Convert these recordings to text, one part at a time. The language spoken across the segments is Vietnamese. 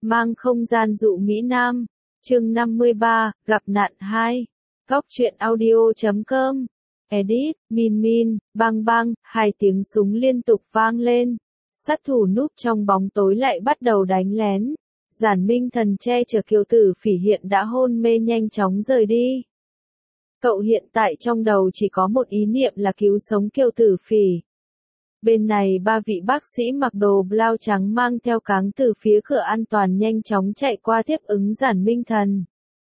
Mang không gian dụ Mỹ Nam. Chương 53, gặp nạn 2. Góc truyện audio.com. Edit, Min, bang bang, hai tiếng súng liên tục vang lên. Sát thủ núp trong bóng tối lại bắt đầu đánh lén. Giản Minh Thần che chở Kiều Tử Phỉ hiện đã hôn mê nhanh chóng rời đi. Cậu hiện tại trong đầu chỉ có một ý niệm là cứu sống Kiều Tử Phỉ. Bên này ba vị bác sĩ mặc đồ blau trắng mang theo cáng từ phía cửa an toàn nhanh chóng chạy qua tiếp ứng Giản Minh Thần.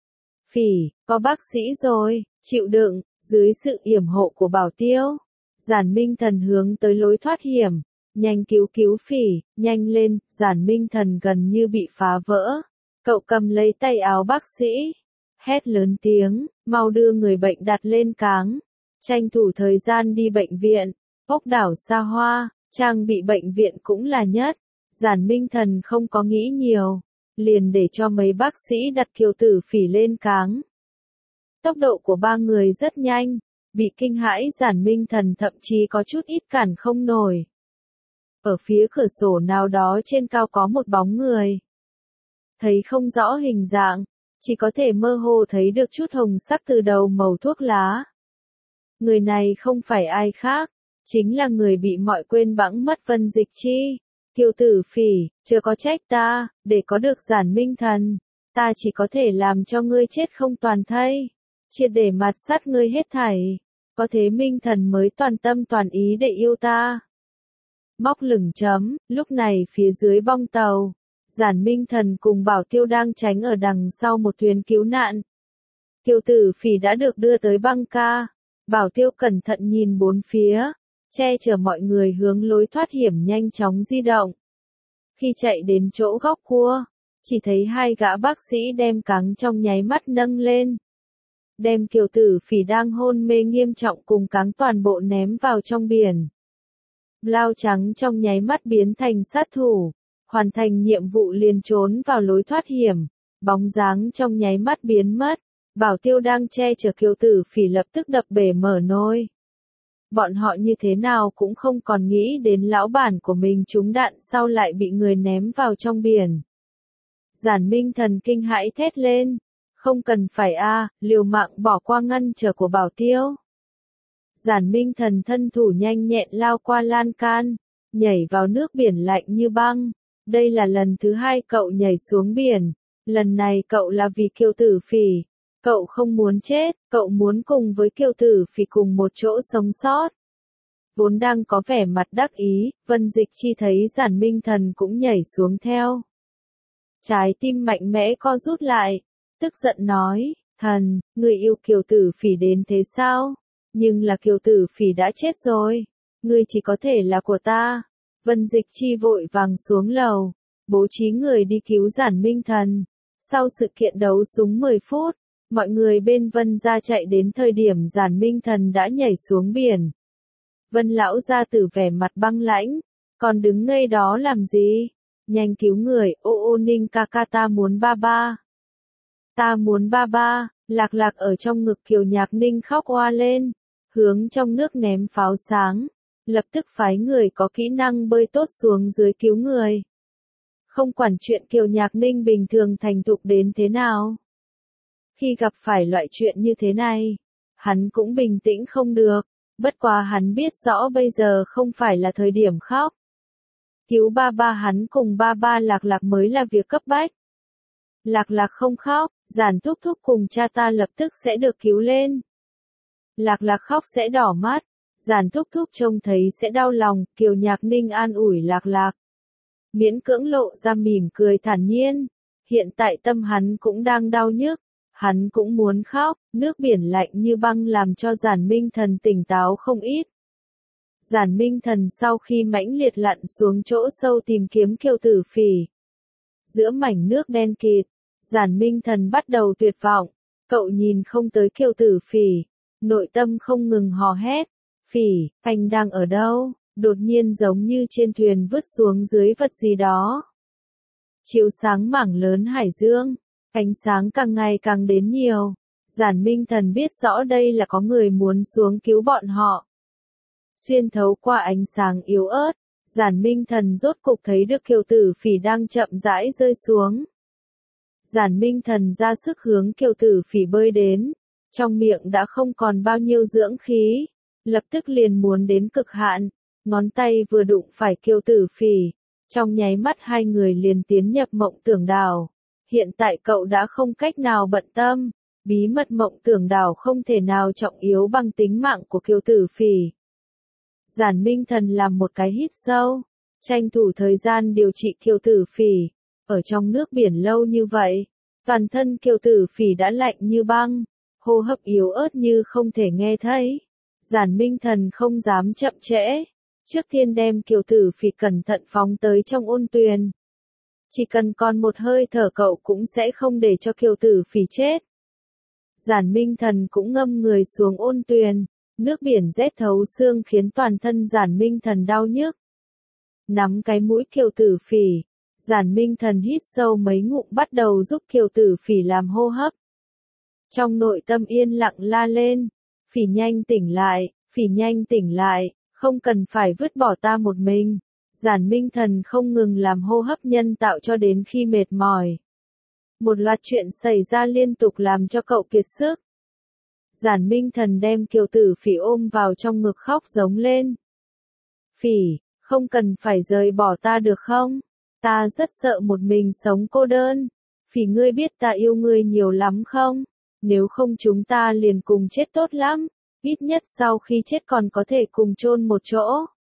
Phỉ, có bác sĩ rồi, chịu đựng, dưới sự yểm hộ của Bảo Tiêu. Giản Minh Thần hướng tới lối thoát hiểm, nhanh cứu Phỉ, nhanh lên, Giản Minh Thần gần như bị phá vỡ. Cậu cầm lấy tay áo bác sĩ, hét lớn tiếng, mau đưa người bệnh đặt lên cáng, tranh thủ thời gian đi bệnh viện. Ốc đảo xa hoa, trang bị bệnh viện cũng là nhất. Giản Minh Thần không có nghĩ nhiều, liền để cho mấy bác sĩ đặt Kiều Tử Phỉ lên cáng. Tốc độ của ba người rất nhanh, bị kinh hãi Giản Minh Thần thậm chí có chút ít cản không nổi. Ở phía cửa sổ nào đó trên cao có một bóng người. Thấy không rõ hình dạng, chỉ có thể mơ hồ thấy được chút hồng sắc từ đầu màu thuốc lá. Người này không phải ai khác, chính là người bị mọi quên bẵng mất Vân Dịch Chi. Kiều Tử Phỉ, chưa có trách ta, để có được Giản Minh Thần, ta chỉ có thể làm cho ngươi chết không toàn thây, triệt để mạt sát ngươi hết thảy, có thế Minh Thần mới toàn tâm toàn ý để yêu ta. Móc lửng chấm, lúc này phía dưới bong tàu, Giản Minh Thần cùng Bảo Tiêu đang tránh ở đằng sau một thuyền cứu nạn. Kiều Tử Phỉ đã được đưa tới băng ca, Bảo Tiêu cẩn thận nhìn bốn phía, che chở mọi người hướng lối thoát hiểm nhanh chóng di động. Khi chạy đến chỗ góc cua, chỉ thấy hai gã bác sĩ đem cáng trong nháy mắt nâng lên. Đem Kiều Tử Phỉ đang hôn mê nghiêm trọng cùng cáng toàn bộ ném vào trong biển. Blau trắng trong nháy mắt biến thành sát thủ, hoàn thành nhiệm vụ liền trốn vào lối thoát hiểm, bóng dáng trong nháy mắt biến mất. Bảo Tiêu đang che chở Kiều Tử Phỉ lập tức đập bể mở nôi. Bọn họ như thế nào cũng không còn nghĩ đến lão bản của mình trúng đạn sau lại bị người ném vào trong biển. Giản Minh Thần kinh hãi thét lên, không cần phải liều mạng bỏ qua ngăn trở của Bảo Tiêu. Giản Minh Thần thân thủ nhanh nhẹn lao qua lan can, nhảy vào nước biển lạnh như băng. Đây là lần thứ hai cậu nhảy xuống biển, lần này cậu là vì Kiều Tử Phỉ. Cậu không muốn chết, cậu muốn cùng với Kiều Tử Phỉ cùng một chỗ sống sót. Vốn đang có vẻ mặt đắc ý, Vân Dịch Chi thấy Giản Minh Thần cũng nhảy xuống theo. Trái tim mạnh mẽ co rút lại, tức giận nói, thần, người yêu Kiều Tử Phỉ đến thế sao? Nhưng là Kiều Tử Phỉ đã chết rồi, ngươi chỉ có thể là của ta. Vân Dịch Chi vội vàng xuống lầu, bố trí người đi cứu Giản Minh Thần. Sau sự kiện đấu súng 10 phút, mọi người bên Vân gia chạy đến thời điểm Giản Minh Thần đã nhảy xuống biển. Vân lão gia tử vẻ mặt băng lãnh, còn đứng ngây đó làm gì? Nhanh cứu người, ô Ninh ca ca ta muốn ba ba. Ta muốn ba ba, Lạc Lạc ở trong ngực Kiều Nhạc Ninh khóc oa lên, hướng trong nước ném pháo sáng, lập tức phái người có kỹ năng bơi tốt xuống dưới cứu người. Không quản chuyện Kiều Nhạc Ninh bình thường thành thục đến thế nào. Khi gặp phải loại chuyện như thế này, hắn cũng bình tĩnh không được, bất quá hắn biết rõ bây giờ không phải là thời điểm khóc. Cứu ba ba hắn cùng ba ba Lạc Lạc mới là việc cấp bách. Lạc Lạc không khóc, Giản Thúc Thúc cùng cha ta lập tức sẽ được cứu lên. Lạc Lạc khóc sẽ đỏ mắt, Giản Thúc Thúc trông thấy sẽ đau lòng, Kiều Nhạc Ninh an ủi Lạc Lạc. Miễn cưỡng lộ ra mỉm cười thản nhiên, hiện tại tâm hắn cũng đang đau nhức. Hắn cũng muốn khóc, nước biển lạnh như băng làm cho Giản Minh Thần tỉnh táo không ít. Giản Minh Thần sau khi mãnh liệt lặn xuống chỗ sâu tìm kiếm Kiều Tử Phỉ. Giữa mảnh nước đen kịt, Giản Minh Thần bắt đầu tuyệt vọng, cậu nhìn không tới Kiều Tử Phỉ, nội tâm không ngừng hò hét, Phỉ, anh đang ở đâu? Đột nhiên giống như trên thuyền vứt xuống dưới vật gì đó. Chiếu sáng mảng lớn hải dương. Ánh sáng càng ngày càng đến nhiều, Giản Minh Thần biết rõ đây là có người muốn xuống cứu bọn họ. Xuyên thấu qua ánh sáng yếu ớt, Giản Minh Thần rốt cục thấy được Kiều Tử Phỉ đang chậm rãi rơi xuống. Giản Minh Thần ra sức hướng Kiều Tử Phỉ bơi đến, trong miệng đã không còn bao nhiêu dưỡng khí, lập tức liền muốn đến cực hạn, ngón tay vừa đụng phải Kiều Tử Phỉ, trong nháy mắt hai người liền tiến nhập mộng tưởng đảo. Hiện tại cậu đã không cách nào bận tâm, bí mật mộng tưởng đảo không thể nào trọng yếu bằng tính mạng của Kiều Tử Phỉ. Giản Minh Thần làm một cái hít sâu, tranh thủ thời gian điều trị Kiều Tử Phỉ. Ở trong nước biển lâu như vậy, toàn thân Kiều Tử Phỉ đã lạnh như băng, hô hấp yếu ớt như không thể nghe thấy. Giản Minh Thần không dám chậm trễ, trước tiên đem Kiều Tử Phỉ cẩn thận phóng tới trong ôn tuyền. Chỉ cần còn một hơi thở cậu cũng sẽ không để cho Kiều Tử Phỉ chết. Giản Minh Thần cũng ngâm người xuống ôn tuyền, nước biển rét thấu xương khiến toàn thân Giản Minh Thần đau nhức. Nắm cái mũi Kiều Tử Phỉ, Giản Minh Thần hít sâu mấy ngụm bắt đầu giúp Kiều Tử Phỉ làm hô hấp. Trong nội tâm yên lặng la lên, Phỉ nhanh tỉnh lại, Phỉ nhanh tỉnh lại, không cần phải vứt bỏ ta một mình. Giản Minh Thần không ngừng làm hô hấp nhân tạo cho đến khi mệt mỏi. Một loạt chuyện xảy ra liên tục làm cho cậu kiệt sức. Giản Minh Thần đem Kiều Tử Phỉ ôm vào trong ngực khóc giống lên. Phỉ, không cần phải rời bỏ ta được không? Ta rất sợ một mình sống cô đơn. Phỉ, ngươi biết ta yêu ngươi nhiều lắm không? Nếu không chúng ta liền cùng chết tốt lắm. Ít nhất sau khi chết còn có thể cùng chôn một chỗ.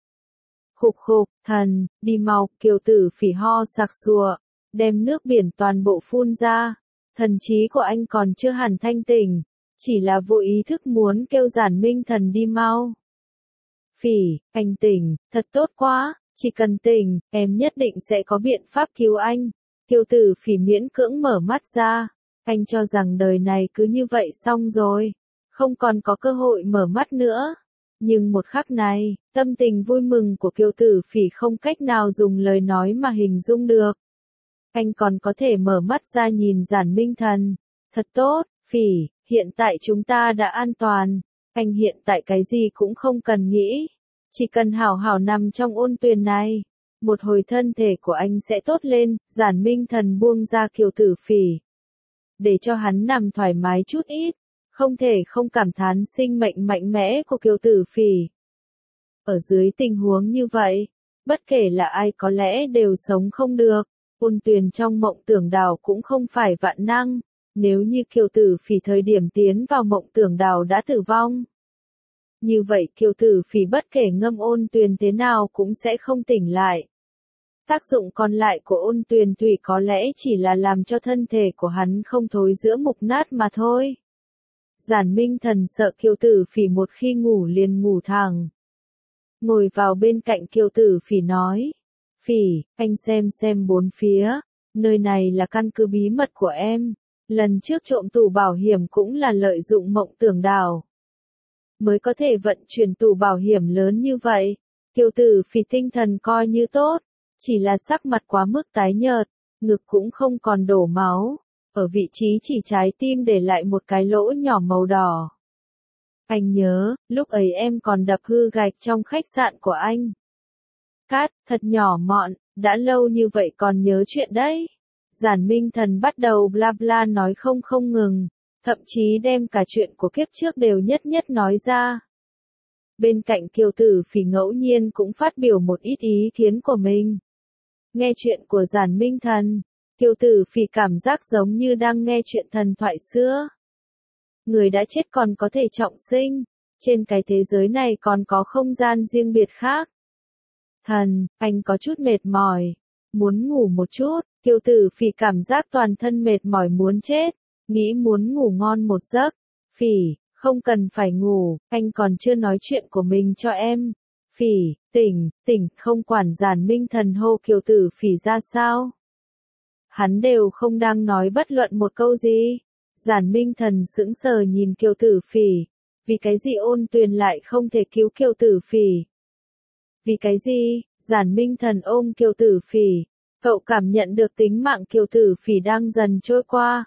Khục khục, thần, đi mau, Kiều Tử Phỉ ho sặc sụa, đem nước biển toàn bộ phun ra. Thần trí của anh còn chưa hẳn thanh tỉnh, chỉ là vô ý thức muốn kêu Giản Minh Thần đi mau. Phỉ, anh tỉnh, thật tốt quá, chỉ cần tỉnh, em nhất định sẽ có biện pháp cứu anh. Kiều Tử Phỉ miễn cưỡng mở mắt ra, anh cho rằng đời này cứ như vậy xong rồi, không còn có cơ hội mở mắt nữa. Nhưng một khắc này, tâm tình vui mừng của Kiều Tử Phỉ không cách nào dùng lời nói mà hình dung được. Anh còn có thể mở mắt ra nhìn Giản Minh Thần. Thật tốt, Phỉ, hiện tại chúng ta đã an toàn. Anh hiện tại cái gì cũng không cần nghĩ. Chỉ cần hảo hảo nằm trong ôn tuyền này. Một hồi thân thể của anh sẽ tốt lên. Giản Minh Thần buông ra Kiều Tử Phỉ, để cho hắn nằm thoải mái chút ít. Không thể không cảm thán sinh mệnh mạnh mẽ của Kiều Tử Phỉ. Ở dưới tình huống như vậy, bất kể là ai có lẽ đều sống không được. Ôn tuyền trong mộng tưởng đảo cũng không phải vạn năng. Nếu như Kiều Tử Phỉ thời điểm tiến vào mộng tưởng đảo đã tử vong, như vậy Kiều Tử Phỉ bất kể ngâm ôn tuyền thế nào cũng sẽ không tỉnh lại. Tác dụng còn lại của ôn tuyền thủy có lẽ chỉ là làm cho thân thể của hắn không thối rữa mục nát mà thôi. Giản Minh Thần sợ Kiều Tử Phỉ một khi ngủ liền ngủ thẳng. Ngồi vào bên cạnh Kiều Tử Phỉ nói. Phỉ, anh xem bốn phía. Nơi này là căn cứ bí mật của em. Lần trước trộm tủ bảo hiểm cũng là lợi dụng mộng tưởng đảo mới có thể vận chuyển tủ bảo hiểm lớn như vậy. Kiều Tử Phỉ tinh thần coi như tốt, chỉ là sắc mặt quá mức tái nhợt, ngực cũng không còn đổ máu. Ở vị trí chỉ trái tim để lại một cái lỗ nhỏ màu đỏ. Anh nhớ, lúc ấy em còn đập hư gạch trong khách sạn của anh. Cát, thật nhỏ mọn, đã lâu như vậy còn nhớ chuyện đấy. Giản Minh Thần bắt đầu bla bla nói không ngừng, thậm chí đem cả chuyện của kiếp trước đều nhất nhất nói ra. Bên cạnh Kiều Tử Phỉ ngẫu nhiên cũng phát biểu một ít ý kiến của mình. Nghe chuyện của Giản Minh Thần, Kiều Tử Phỉ cảm giác giống như đang nghe chuyện thần thoại xưa. Người đã chết còn có thể trọng sinh, trên cái thế giới này còn có không gian riêng biệt khác. Thần, anh có chút mệt mỏi, muốn ngủ một chút. Kiều Tử Phỉ cảm giác toàn thân mệt mỏi muốn chết, nghĩ muốn ngủ ngon một giấc. Phỉ, không cần phải ngủ, anh còn chưa nói chuyện của mình cho em. Phỉ, tỉnh, không quản Giản Minh Thần hô Kiều Tử Phỉ ra sao. Hắn đều không đang nói bất luận một câu gì. Giản Minh Thần sững sờ nhìn Kiều Tử Phỉ. Vì cái gì ôn tuyền lại không thể cứu Kiều Tử Phỉ? Vì cái gì? Giản Minh Thần ôm Kiều Tử Phỉ. Cậu cảm nhận được tính mạng Kiều Tử Phỉ đang dần trôi qua.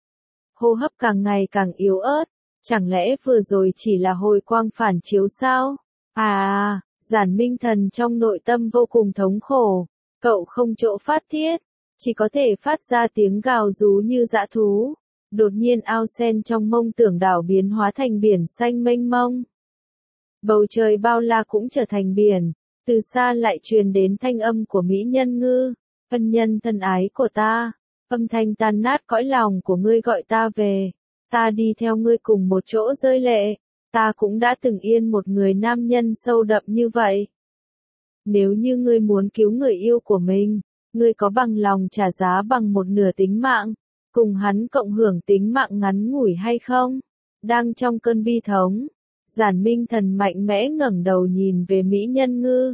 Hô hấp càng ngày càng yếu ớt. Chẳng lẽ vừa rồi chỉ là hồi quang phản chiếu sao? Giản Minh Thần trong nội tâm vô cùng thống khổ, cậu không chỗ phát tiết, chỉ có thể phát ra tiếng gào rú như dã thú. Đột nhiên ao sen trong mông tưởng đảo biến hóa thành biển xanh mênh mông. Bầu trời bao la cũng trở thành biển, từ xa lại truyền đến thanh âm của Mỹ Nhân Ngư, ân nhân thân ái của ta, âm thanh tan nát cõi lòng của ngươi gọi ta về, ta đi theo ngươi cùng một chỗ rơi lệ, ta cũng đã từng yên một người nam nhân sâu đậm như vậy. Nếu như ngươi muốn cứu người yêu của mình, ngươi có bằng lòng trả giá bằng một nửa tính mạng, cùng hắn cộng hưởng tính mạng ngắn ngủi hay không? Đang trong cơn bi thống, Giản Minh Thần mạnh mẽ ngẩng đầu nhìn về Mỹ Nhân Ngư.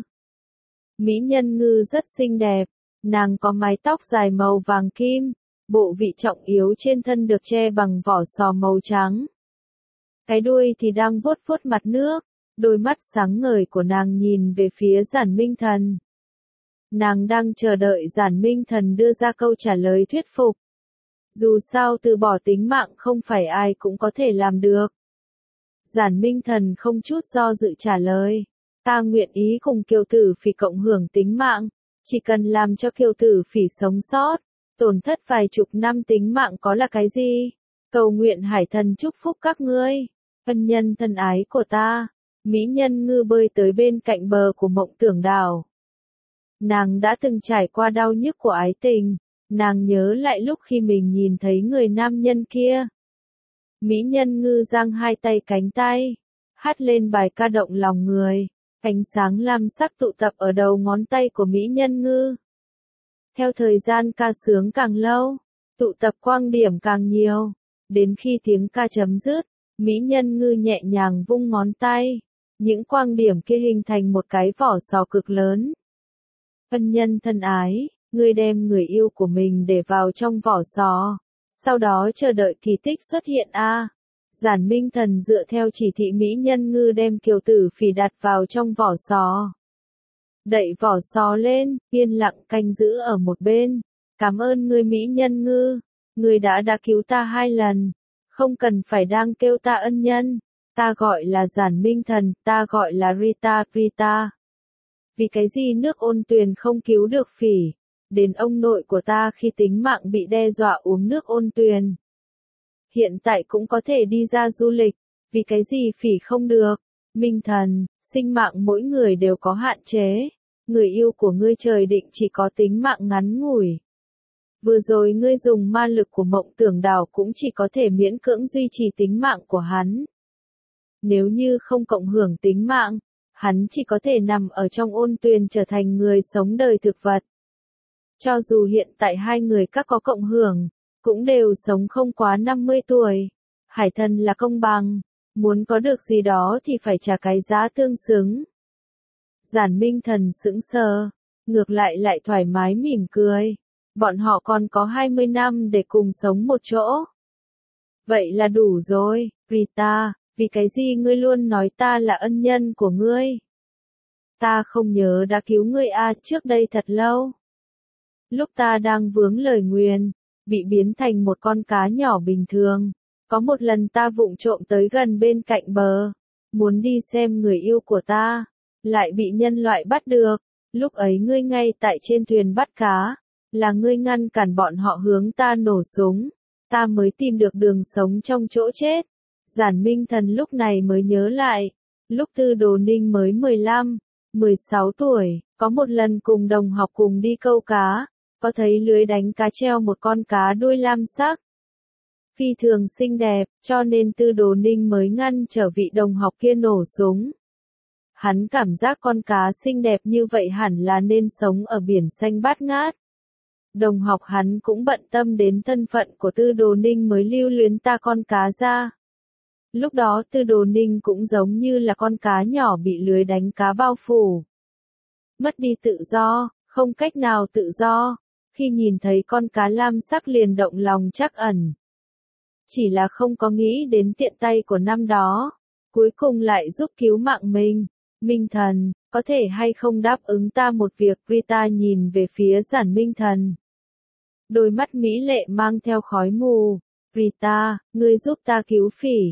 Mỹ Nhân Ngư rất xinh đẹp, nàng có mái tóc dài màu vàng kim, bộ vị trọng yếu trên thân được che bằng vỏ sò màu trắng. Cái đuôi thì đang vuốt vuốt mặt nước, đôi mắt sáng ngời của nàng nhìn về phía Giản Minh Thần. Nàng đang chờ đợi Giản Minh Thần đưa ra câu trả lời thuyết phục. Dù sao từ bỏ tính mạng không phải ai cũng có thể làm được. Giản Minh Thần không chút do dự trả lời. Ta nguyện ý cùng Kiều Tử Phỉ cộng hưởng tính mạng, chỉ cần làm cho Kiều Tử Phỉ sống sót, tổn thất vài chục năm tính mạng có là cái gì? Cầu nguyện Hải Thần chúc phúc các ngươi, ân nhân thân ái của ta. Mỹ Nhân Ngư bơi tới bên cạnh bờ của Mộng Tưởng Đảo. Nàng đã từng trải qua đau nhức của ái tình, nàng nhớ lại lúc khi mình nhìn thấy người nam nhân kia. Mỹ Nhân Ngư giang hai tay cánh tay, hát lên bài ca động lòng người, ánh sáng lam sắc tụ tập ở đầu ngón tay của Mỹ Nhân Ngư. Theo thời gian ca sướng càng lâu, tụ tập quang điểm càng nhiều, đến khi tiếng ca chấm dứt, Mỹ Nhân Ngư nhẹ nhàng vung ngón tay, những quang điểm kia hình thành một cái vỏ sò cực lớn. Ân nhân thân ái, ngươi đem người yêu của mình để vào trong vỏ sò, sau đó chờ đợi kỳ tích xuất hiện a. Giản Minh Thần dựa theo chỉ thị Mỹ Nhân Ngư đem Kiều Tử Phỉ đặt vào trong vỏ sò. Đậy vỏ sò lên, yên lặng canh giữ ở một bên. Cảm ơn ngươi Mỹ Nhân Ngư, ngươi đã cứu ta 2 lần, không cần phải đang kêu ta ân nhân. Ta gọi là Giản Minh Thần, ta gọi là Rita. Vì cái gì nước Ôn Tuyền không cứu được Phỉ? Đến ông nội của ta khi tính mạng bị đe dọa uống nước Ôn Tuyền. Hiện tại cũng có thể đi ra du lịch, vì cái gì Phỉ không được? Minh Thần, sinh mạng mỗi người đều có hạn chế. Người yêu của ngươi trời định chỉ có tính mạng ngắn ngủi. Vừa rồi ngươi dùng ma lực của Mộng Tưởng Đảo cũng chỉ có thể miễn cưỡng duy trì tính mạng của hắn. Nếu như không cộng hưởng tính mạng, hắn chỉ có thể nằm ở trong Ôn Tuyền trở thành người sống đời thực vật. Cho dù hiện tại hai người các có cộng hưởng, cũng đều sống không quá 50 tuổi. Hải Thần là công bằng, muốn có được gì đó thì phải trả cái giá tương xứng. Giản Minh Thần sững sờ, ngược lại thoải mái mỉm cười. Bọn họ còn có 20 năm để cùng sống một chỗ. Vậy là đủ rồi, Rita, vì cái gì ngươi luôn nói ta là ân nhân của ngươi? Ta không nhớ đã cứu ngươi trước đây thật lâu. Lúc ta đang vướng lời nguyền, bị biến thành một con cá nhỏ bình thường. Có một lần ta vụng trộm tới gần bên cạnh bờ, muốn đi xem người yêu của ta, lại bị nhân loại bắt được. Lúc ấy ngươi ngay tại trên thuyền bắt cá, là ngươi ngăn cản bọn họ hướng ta nổ súng, ta mới tìm được đường sống trong chỗ chết. Giản Minh Thần lúc này mới nhớ lại, lúc Tư Đồ Ninh mới 15, 16 tuổi, có một lần cùng đồng học cùng đi câu cá, có thấy lưới đánh cá treo một con cá đuôi lam sắc. Phi thường xinh đẹp, cho nên Tư Đồ Ninh mới ngăn trở vị đồng học kia nổ súng. Hắn cảm giác con cá xinh đẹp như vậy hẳn là nên sống ở biển xanh bát ngát. Đồng học hắn cũng bận tâm đến thân phận của Tư Đồ Ninh mới lưu luyến ta con cá ra. Lúc đó Tư Đồ Ninh cũng giống như là con cá nhỏ bị lưới đánh cá bao phủ. Mất đi tự do, không cách nào tự do, khi nhìn thấy con cá lam sắc liền động lòng trắc ẩn. Chỉ là không có nghĩ đến tiện tay của năm đó, cuối cùng lại giúp cứu mạng mình. Minh Thần, có thể hay không đáp ứng ta một việc? Rita nhìn về phía Giản Minh Thần. Đôi mắt mỹ lệ mang theo khói mù. Rita, ngươi giúp ta cứu Phỉ.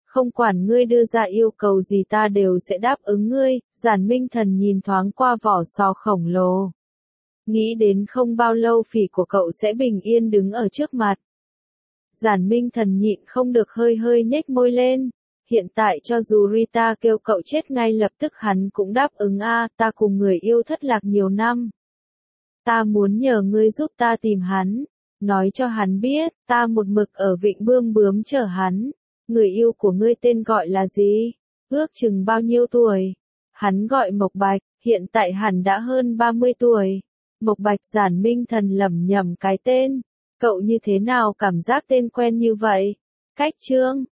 Không quản ngươi đưa ra yêu cầu gì ta đều sẽ đáp ứng ngươi, Giản Minh Thần nhìn thoáng qua vỏ sò khổng lồ. Nghĩ đến không bao lâu phỉ của cậu sẽ bình yên đứng ở trước mặt. Giản Minh Thần nhịn không được hơi hơi nhếch môi lên. Hiện tại cho dù Rita kêu cậu chết ngay lập tức hắn cũng đáp ứng ta cùng người yêu thất lạc nhiều năm. Ta muốn nhờ ngươi giúp ta tìm hắn. Nói cho hắn biết, ta một mực ở Vịnh Bươm Bướm chờ hắn. Người yêu của ngươi tên gọi là gì? Ước chừng bao nhiêu tuổi? Hắn gọi Mộc Bạch, hiện tại hẳn đã hơn 30 tuổi. Mộc Bạch. Giản Minh Thần lẩm nhẩm cái tên. Cậu như thế nào cảm giác tên quen như vậy? Cách Trương,